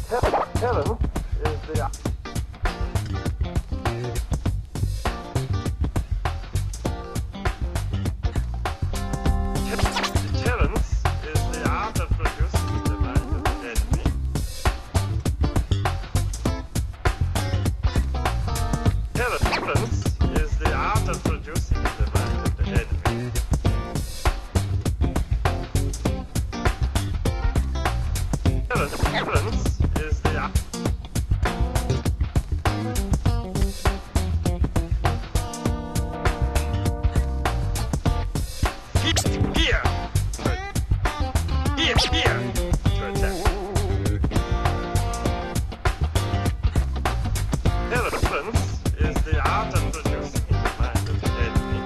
Talent is the Talents is the art of producing the mind of the enemy. Talents is the art of producing the mind of the enemy. Talents is the art. Here! Here! To attack. Talents is the art of producing the mind of the enemy.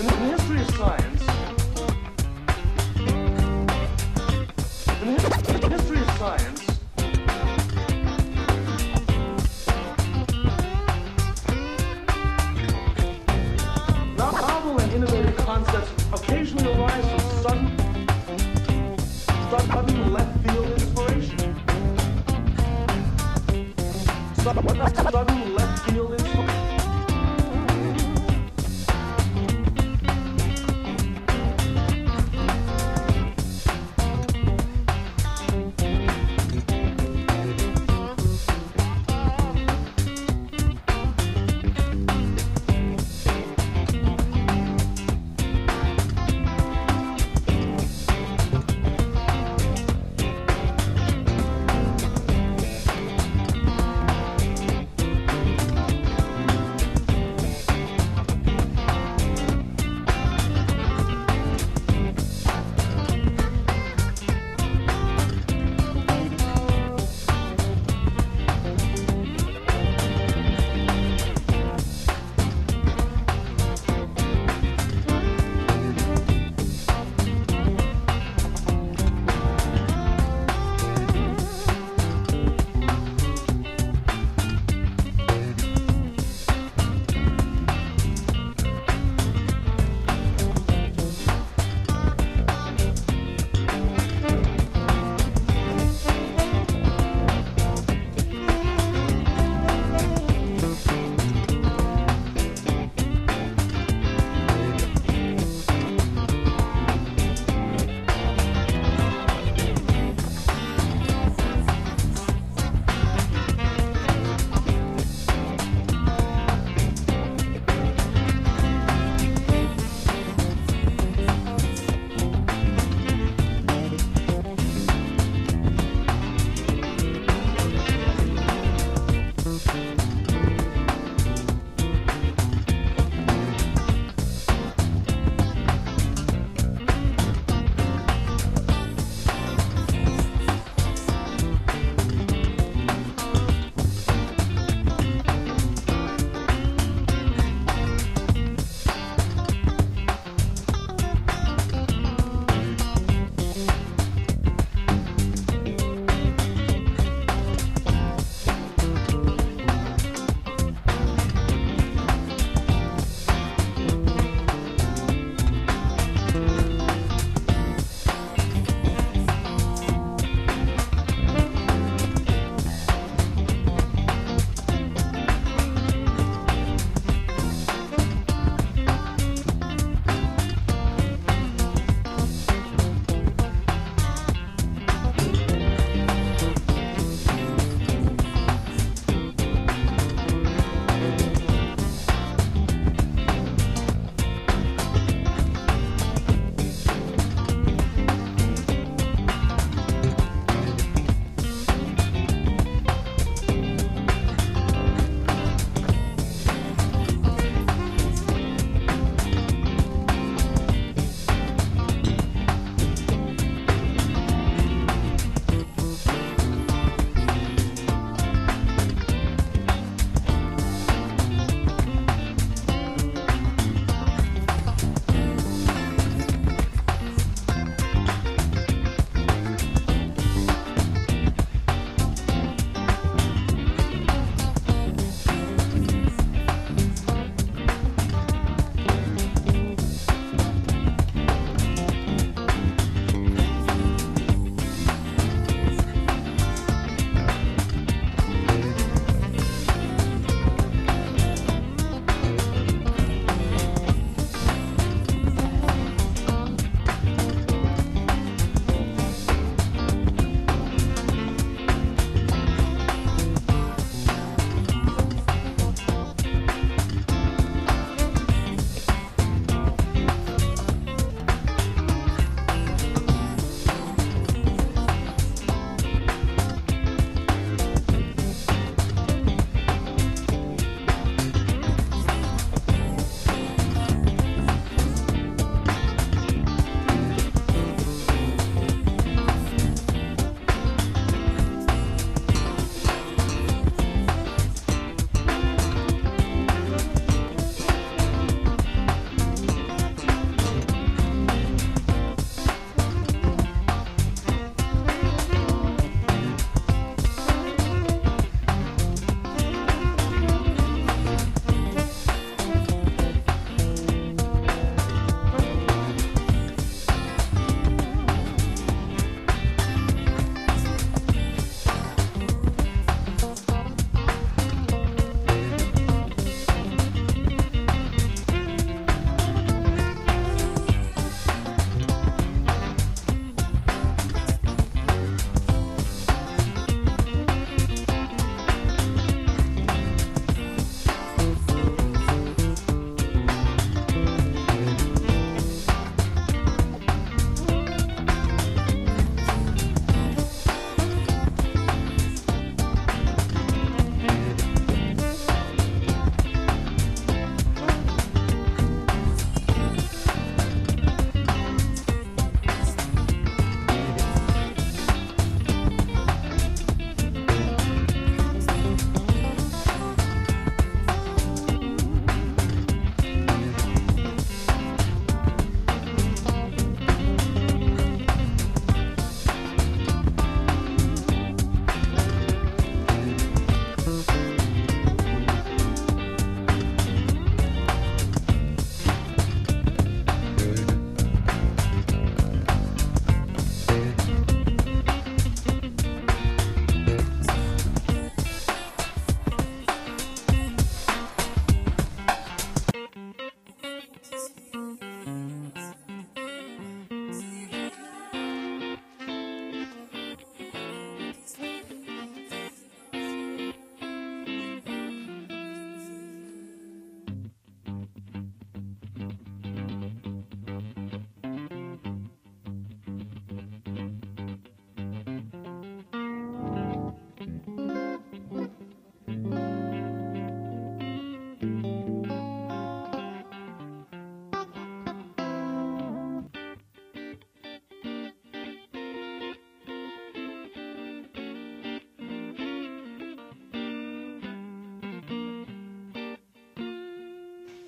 In the history of science, novel and innovative concepts occasionally arise from sudden left field inspiration. Sudden left field inspiration.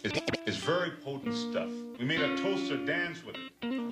It's very potent stuff. We made a toaster dance with it.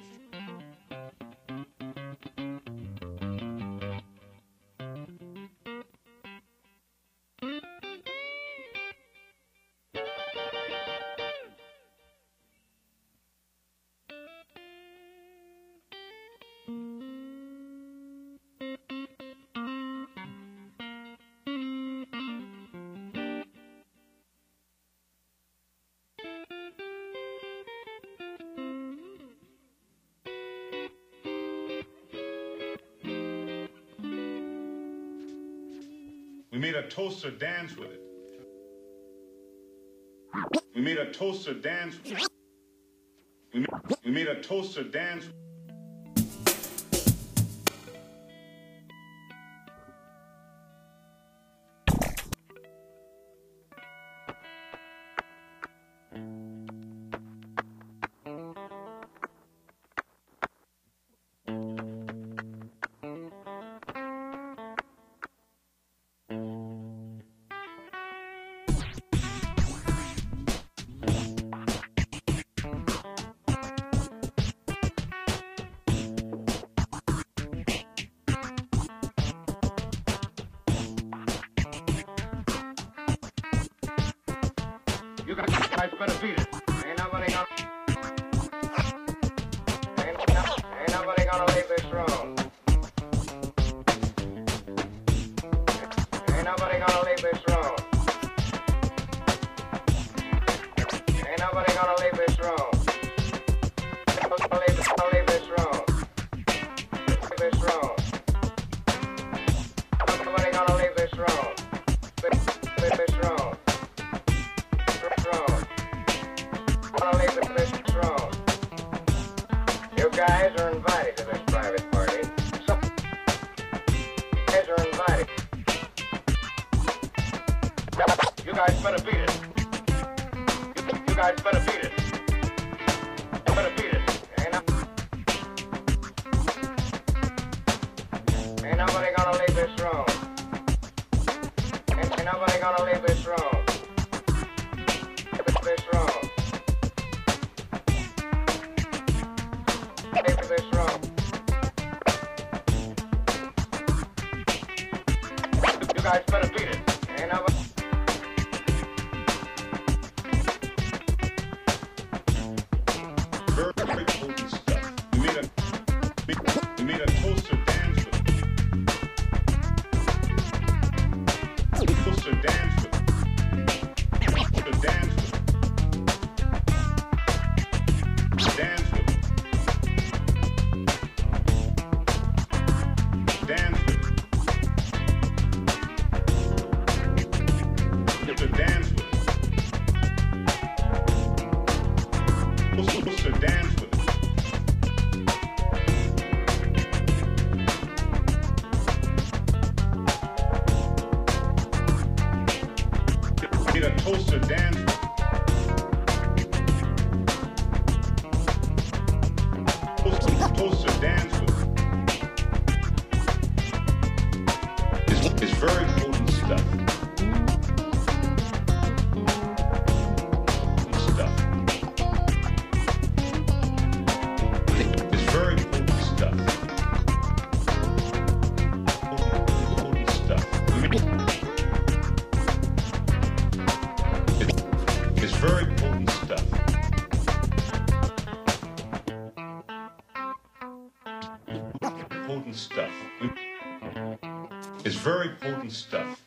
We made a toaster dance with it. We made a toaster dance. We made a toaster dance. You guys better beat it. Ain't nobody gonna leave this room. Ain't nobody gonna leave this room. Ain't nobody gonna leave this room. Don't leave this room. Leave this room. Nobody gonna leave this room. Leave this room. You guys are invited to this private party. Some guys are invited. You guys better beat it. You guys better beat it. You better beat it. Ain't nobody gonna leave this room. Ain't nobody gonna leave this room. This room. Leave this room. You guys better beat it. Ain't nobody. Very potent stuff. We made a toaster dance with it. Toaster dance with it. Toaster dance with it. Dance with it. Dance with it. To dance with it. Supposed to dance with it. Need a toaster dance with it. Toaster dance with it. It's very potent stuff. Stuff. It's very potent stuff. Potent stuff. It's very potent stuff. Potent stuff. It's very potent stuff.